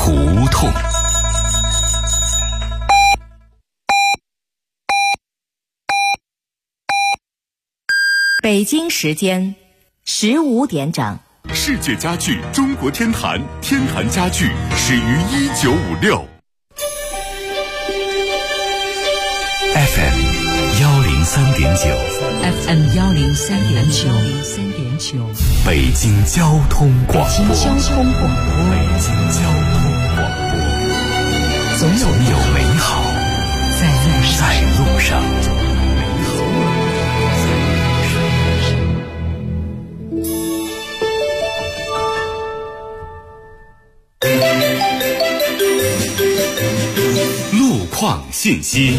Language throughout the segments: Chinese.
胡同。 北京时间15点整。 世界家具中国天坛，天坛家具始于1956。FM 103.9， 北京交通广播，总有美好在路上。路况信息。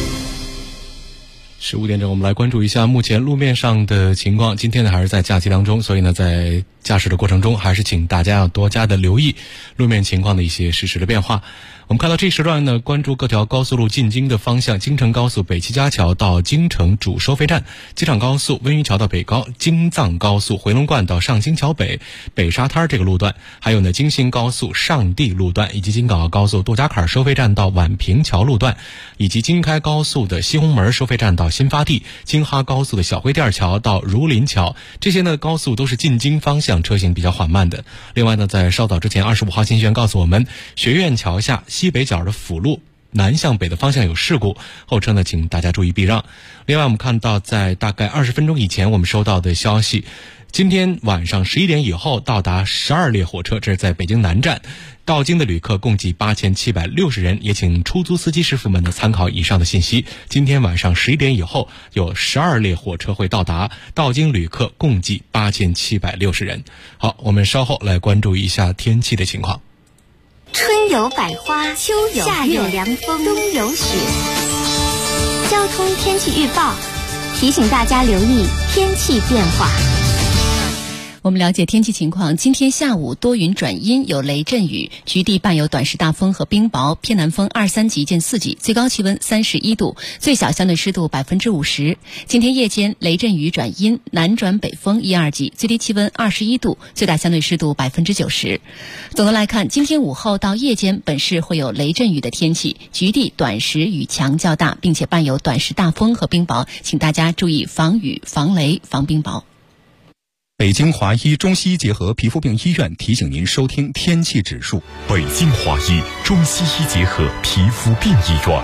15点整，我们来关注一下目前路面上的情况。今天呢还是在假期当中，所以呢在驾驶的过程中，还是请大家要多加的留意路面情况的一些实时的变化。我们看到这时段呢，关注各条高速路进京的方向：京承高速北七家桥到京承主收费站，机场高速温榆桥到北高，京藏高速回龙观到上京桥北北沙滩这个路段，还有呢京信高速上地路段，以及京港澳高速杜家坎收费站到宛平桥路段，以及京开高速的西红门收费站到新发地，京哈高速的小灰店桥到儒林桥，这些呢高速都是进京方向车行比较缓慢的。另外呢，在稍早之前25号信息员告诉我们，学院桥下西北角的辅路南向北的方向有事故，后车呢请大家注意避让。另外我们看到在大概20分钟以前我们收到的消息，今天晚上11点以后到达12列火车，这是在北京南站，到京的旅客共计8760人，也请出租司机师傅们呢参考以上的信息。今天晚上11点以后有12列火车会到达，到京旅客共计8760人。好，我们稍后来关注一下天气的情况。 春有百花，秋有夏有凉风，冬有雪。交通天气预报提醒大家留意天气变化。 我们了解天气情况，今天下午多云转阴，有雷阵雨，局地伴有短时大风和冰雹，偏南风2、3级见4级，最高气温31度，最小相对湿度50%。今天夜间雷阵雨转阴，南转北风1、2级，最低气温21度，最大相对湿度90%。总的来看，今天午后到夜间本市会有雷阵雨的天气，局地短时雨强较大，并且伴有短时大风和冰雹，请大家注意防雨、防雷、防冰雹。 北京华医中西医结合皮肤病医院提醒您收听天气指数。 北京华医中西医结合皮肤病医院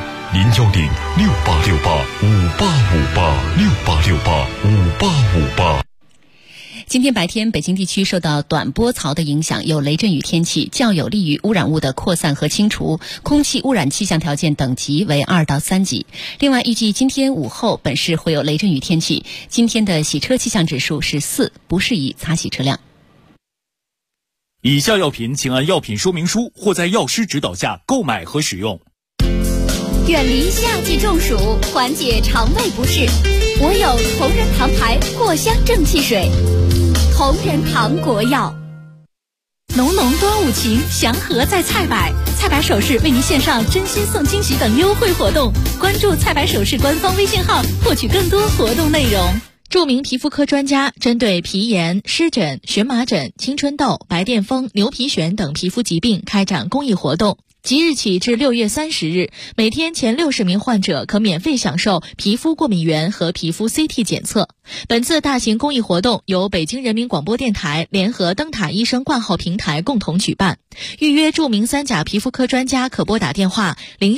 ，0106868585858，68685858。 今天白天，北京地区受到短波槽的影响，有雷阵雨天气，较有利于污染物的扩散和清除，空气污染气象条件等级为2到3级。另外，预计今天午后本市会有雷阵雨天气，今天的洗车气象指数是4，不适宜擦洗车辆。 以下药品请按药品说明书或在药师指导下购买和使用。 远离夏季中暑，缓解肠胃不适，我有同仁堂牌藿香正气水。同仁堂国药。浓浓端午情，祥和在菜百。菜百首饰为您献上真心送惊喜等优惠活动，关注菜百首饰官方微信号，获取更多活动内容。 著名皮肤科专家针对皮炎、湿疹、荨麻疹、青春痘、白癜风、牛皮癣等皮肤疾病开展公益活动。即日起至6月30日，每天前60名患者可免费享受皮肤过敏原和皮肤 CT 检测。本次大型公益活动由北京人民广播电台联合灯塔医生挂号平台共同举办。预约著名3甲皮肤科专家可拨打电话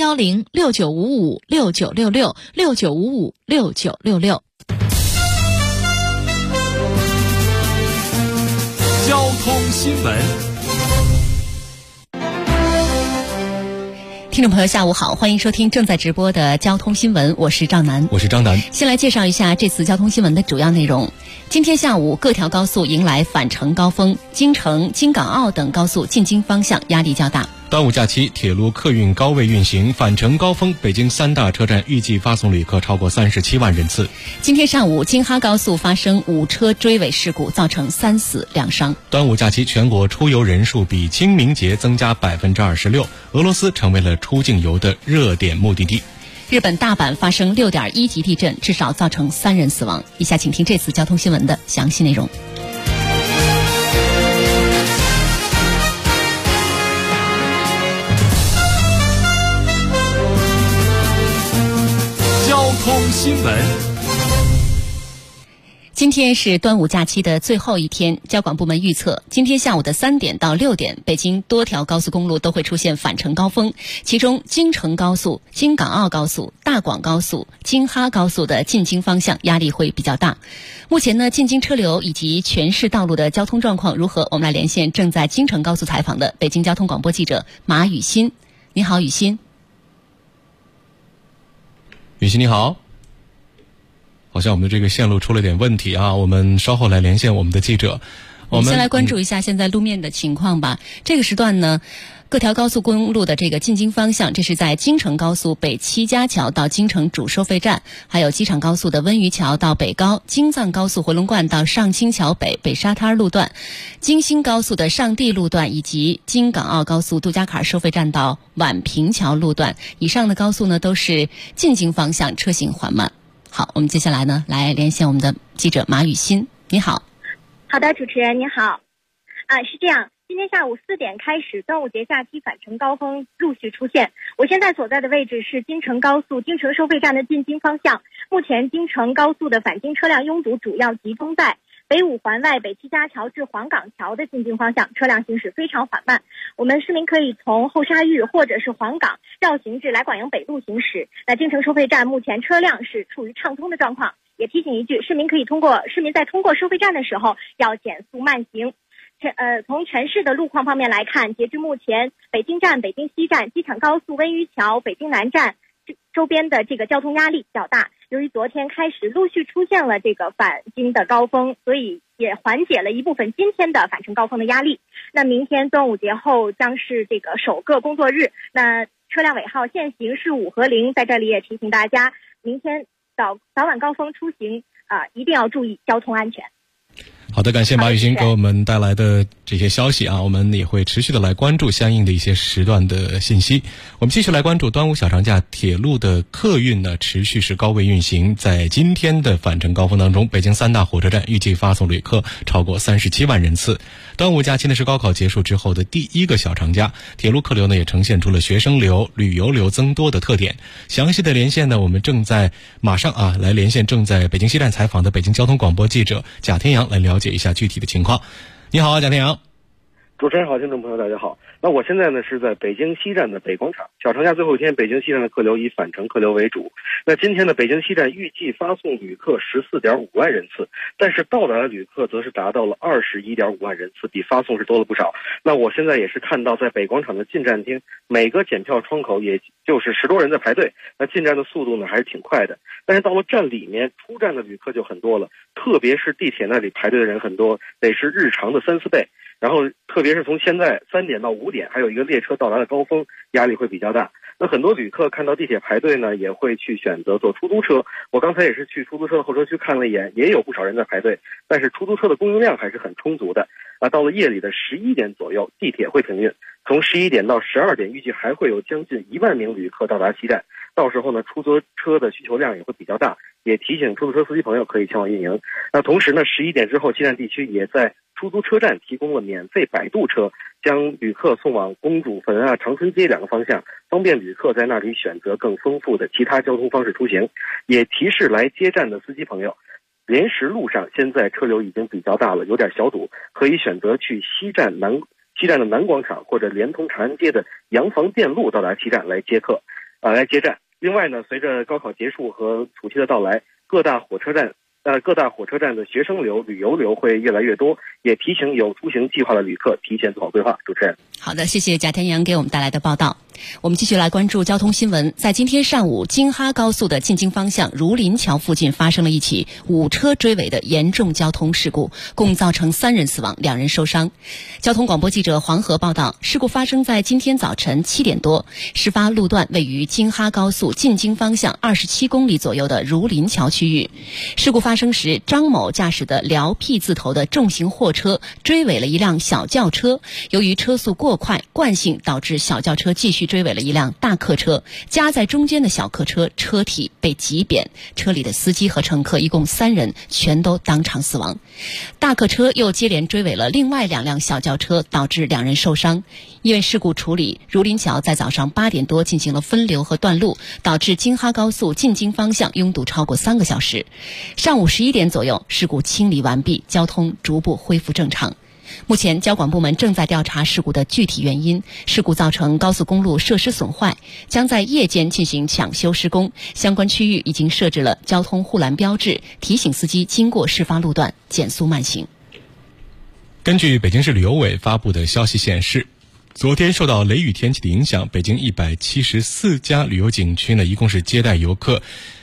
0106955696669556966。 交通新闻。 听众朋友下午好，欢迎收听正在直播的交通新闻，我是赵楠。 我是张楠。 先来介绍一下这次交通新闻的主要内容。今天下午各条高速迎来返程高峰，京承、京港澳等高速进京方向压力较大。 端午假期铁路客运高位运行，返程高峰，北京3大车站预计发送旅客超过37万人次。 今天上午京哈高速发生5车追尾事故，造成3死2伤。 端午假期全国出游人数比清明节增加26%，俄罗斯成为了出境游的热点目的地。 日本大阪发生6.1级地震，至少造成3人死亡。以下请听这次交通新闻的详细内容。 通新闻。 今天是端午假期的最后一天，交管部门预测，今天下午的3点到6点，北京多条高速公路都会出现返程高峰，其中京承高速、京港澳高速、大广高速、京哈高速的进京方向压力会比较大。目前呢，进京车流以及全市道路的交通状况如何？我们来连线正在京承高速采访的北京交通广播记者马雨欣。你好，雨欣。 雨欣你好。好像我们的这个线路出了点问题啊，我们稍后来连线我们的记者。 我们先来关注一下现在路面的情况吧。这个时段呢，各条高速公路的这个进京方向，这是在京承高速北七家桥到京承主收费站，还有机场高速的温榆桥到北高，京藏高速回龙观到上清桥北北沙滩路段，京新高速的上地路段，以及京港澳高速杜家坎收费站到宛平桥路段。以上的高速呢，都是进京方向车行缓慢。好，我们接下来呢，来连线我们的记者马雨欣。你好。 好的，主持人你好。是这样，今天下午4点开始，端午节假期返程高峰陆续出现。我现在所在的位置是京承高速京承收费站的进京方向。目前京承高速的返京车辆拥堵主要集中在北五环外北七家桥至黄岗桥的进京方向，车辆行驶非常缓慢。我们市民可以从后沙峪或者是黄岗绕行至来广营北路行驶。那京承收费站目前车辆是处于畅通的状况。也提醒一句，市民在通过收费站的时候要减速慢行。从全市的路况方面来看，截至目前，北京站、北京西站、机场高速温榆桥、北京南站周边的这个交通压力较大。由于昨天开始陆续出现了这个返京的高峰，所以也缓解了一部分今天的返程高峰的压力。那明天端午节后将是这个首个工作日，那车辆尾号限行是5和0，在这里也提醒大家，明天早晚高峰出行一定要注意交通安全。 好的，感谢马雨欣给我们带来的这些消息啊，我们也会持续的来关注相应的一些时段的信息。我们继续来关注端午小长假，铁路的客运呢持续是高位运行。在今天的返程高峰当中，北京3大火车站预计发送旅客超过37万人次。端午假期呢是高考结束之后的第一个小长假，铁路客流呢也呈现出了学生流、旅游流增多的特点。详细的连线呢，我们马上来连线正在北京西站采访的北京交通广播记者贾天阳来了解一下具体的情况。你好，贾天阳。 主持人好，听众朋友大家好。那我现在呢是在北京西站的北广场。小长假最后一天，北京西站的客流以返程客流为主。那今天的北京西站预计发送旅客14.5万人次，但是到达的旅客则是达到了21.5万人次，比发送是多了不少。那我现在也是看到在北广场的进站厅，每个检票窗口也就是10多人在排队，那进站的速度呢还是挺快的。但是到了站里面，出站的旅客就很多了，特别是地铁那里排队的人很多，得是日常的3、4倍。然后特别是从现在3点到5点，还有一个列车到达的高峰，压力会比较大。那很多旅客看到地铁排队呢，也会去选择坐出租车。我刚才也是去出租车的候车区看了一眼，也有不少人在排队，但是出租车的供应量还是很充足的。到了夜里的11点左右，地铁会停运，从11点到12点，预计还会有将近1万名旅客到达西站。到时候呢，出租车的需求量也会比较大，也提醒出租车司机朋友可以前往运营。那同时呢，11点之后，西站地区也在出租车站提供了免费摆渡车，将旅客送往公主坟长春街2个方向，方便旅客在那里选择更丰富的其他交通方式出行。也提示来接站的司机朋友，莲石路上现在车流已经比较大了，有点小堵，可以选择去西站的南广场，或者连通长安街的洋房店路到达西站来接站。另外呢，随着高考结束和暑期的到来，各大火车站的学生流、旅游流会越来越多，也提醒有出行计划的旅客提前做好规划。主持人， 好的，谢谢贾天阳给我们带来的报道。我们继续来关注交通新闻。在今天上午，京哈高速的进京方向儒林桥附近发生了一起5车追尾的严重交通事故，共造成3人死亡，2人受伤。交通广播记者黄河报道，事故发生在今天早晨7点多，事发路段位于京哈高速进京方向27公里左右的儒林桥区域。事故发生时，张某驾驶的辽 P 字头的重型货车追尾了一辆小轿车，由于车速过快，惯性导致小轿车继续区追尾了一辆大客车，夹在中间的小客车车体被挤扁，车里的司机和乘客一共3人全都当场死亡。大客车又接连追尾了另外2辆小轿车，导致2人受伤。因为事故处理，儒林桥在早上8点多进行了分流和断路，导致京哈高速进京方向拥堵超过3个小时。上午11点左右，事故清理完毕，交通逐步恢复正常。目前交管部门正在调查事故的具体原因，事故造成高速公路设施损坏，将在夜间进行抢修施工，相关区域已经设置了交通护栏标志，提醒司机经过事发路段减速慢行。 根据北京市旅游委发布的消息显示，昨天受到雷雨天气的影响，北京174家旅游景区呢，一共是接待游客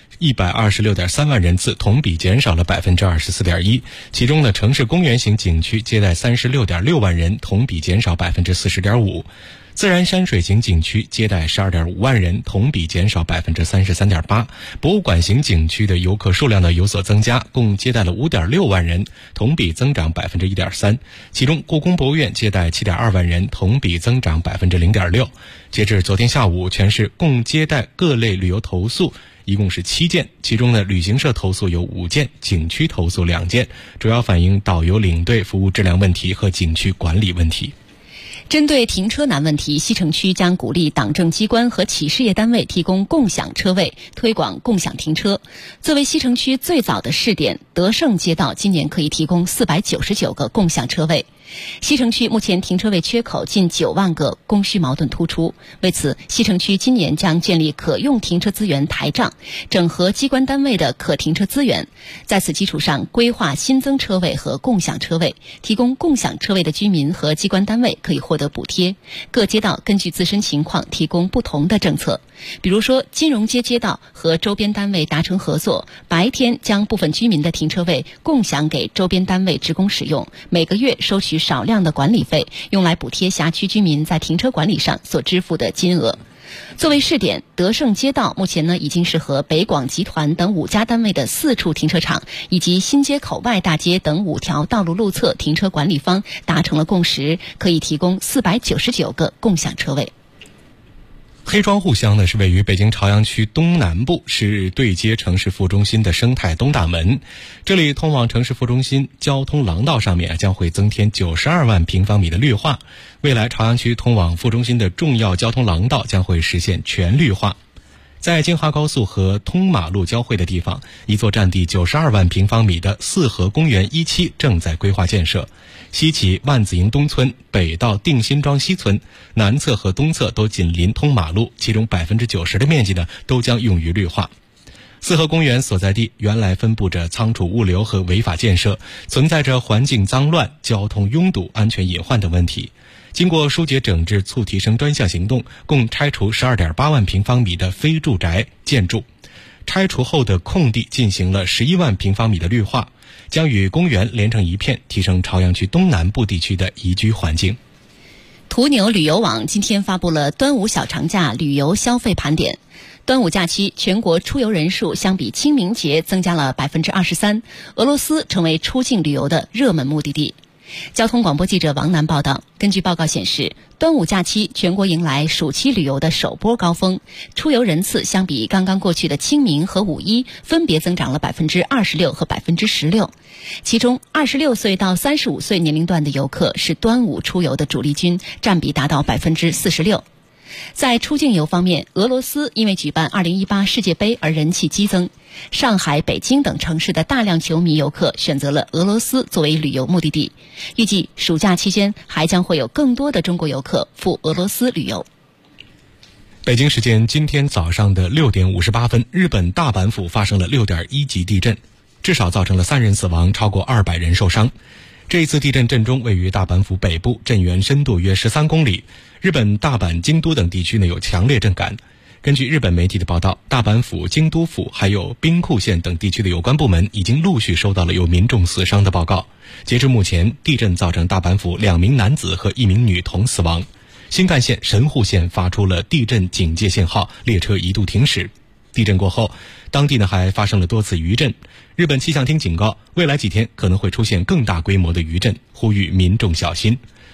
126.3万人次，同比减少了 24.1%。其中呢，城市公园型景区接待36.6万人，同比减少 40.5%。自然山水型景区接待12.5万人，同比减少 33.8%。博物馆型景区的游客数量呢有所增加，共接待了5.6万人，同比增长 1.3%。其中故宫博物院接待7.2万人，同比增长 0.6%。截至昨天下午，全市共接待各类旅游投诉一共是7件，其中呢，旅行社投诉有5件，景区投诉2件，主要反映导游领队服务质量问题和景区管理问题。 针对停车难问题，西城区将鼓励党政机关和企事业单位提供共享车位，推广共享停车。作为西城区最早的试点，德胜街道今年可以提供499个共享车位。西城区目前停车位缺口近9万个，供需矛盾突出。为此，西城区今年将建立可用停车资源台账，整合机关单位的可停车资源，在此基础上规划新增车位和共享车位。提供共享车位的居民和机关单位可以获得补贴。各街道根据自身情况提供不同的政策。比如说，金融街街道和周边单位达成合作，白天将部分居民的停车位共享给周边单位职工使用，每个月收取少量的管理费，用来补贴辖区居民在停车管理上所支付的金额。作为试点，德胜街道目前呢已经是和北广集团等5家单位的4处停车场以及新街口外大街等5条道路路侧停车管理方达成了共识，可以提供499个共享车位。 黑庄户乡呢是位于北京朝阳区东南部，是对接城市副中心的生态东大门。这里通往城市副中心交通廊道上面将会增添92万平方米的绿化。未来朝阳区通往副中心的重要交通廊道将会实现全绿化。在京哈高速和通马路交汇的地方，一座占地92万平方米的四河公园1期正在规划建设。西起万子营东村，北到定新庄西村，南侧和东侧都紧邻通马路，其中 90% 的面积呢都将用于绿化。四河公园所在地原来分布着仓储物流和违法建设，存在着环境脏乱、交通拥堵、安全隐患等问题。经过疏解整治促提升专项行动，共拆除 12.8 万平方米的非住宅建筑，拆除后的空地进行了11万平方米的绿化，将与公园连成一片，提升朝阳区东南部地区的宜居环境。 途牛旅游网今天发布了端午小长假旅游消费盘点。端午假期全国出游人数相比清明节增加了 23%， 俄罗斯成为出境旅游的热门目的地。交通广播记者王楠报道，根据报告显示，端午假期全国迎来暑期旅游的首波高峰，出游人次相比刚刚过去的清明和五一分别增长了 26% 和 16%。其中26岁到35岁年龄段的游客是端午出游的主力军，占比达到 46%。在出境游方面，俄罗斯因为举办2018世界杯而人气激增，上海、北京等城市的大量球迷游客选择了俄罗斯作为旅游目的地。预计暑假期间还将会有更多的中国游客赴俄罗斯旅游。 北京时间今天早上的6点58分，日本大阪府发生了6.1级地震，至少造成了3人死亡，超过200人受伤。这一次地震震中位于大阪府北部，震源深度约13公里。日本大阪、京都等地区呢有强烈震感。根据日本媒体的报道，大阪府、京都府还有兵库县等地区的有关部门已经陆续收到了有民众死伤的报告。截至目前，地震造成大阪府2名男子和1名女童死亡。新干线、神户线发出了地震警戒信号，列车一度停驶。地震过后，当地呢还发生了多次余震。日本气象厅警告，未来几天可能会出现更大规模的余震，呼吁民众小心。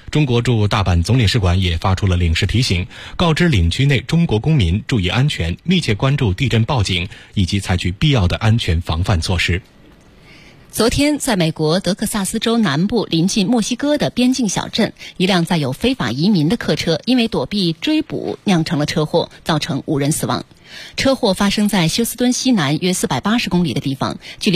中国驻大阪总领事馆也发出了领事提醒，告知领区内中国公民注意安全，密切关注地震报警，以及采取必要的安全防范措施。 昨天，在美国德克萨斯州南部临近墨西哥的边境小镇，一辆载有非法移民的客车因为躲避追捕酿成了车祸，造成5人死亡。车祸发生在休斯敦西南约480公里的地方，距离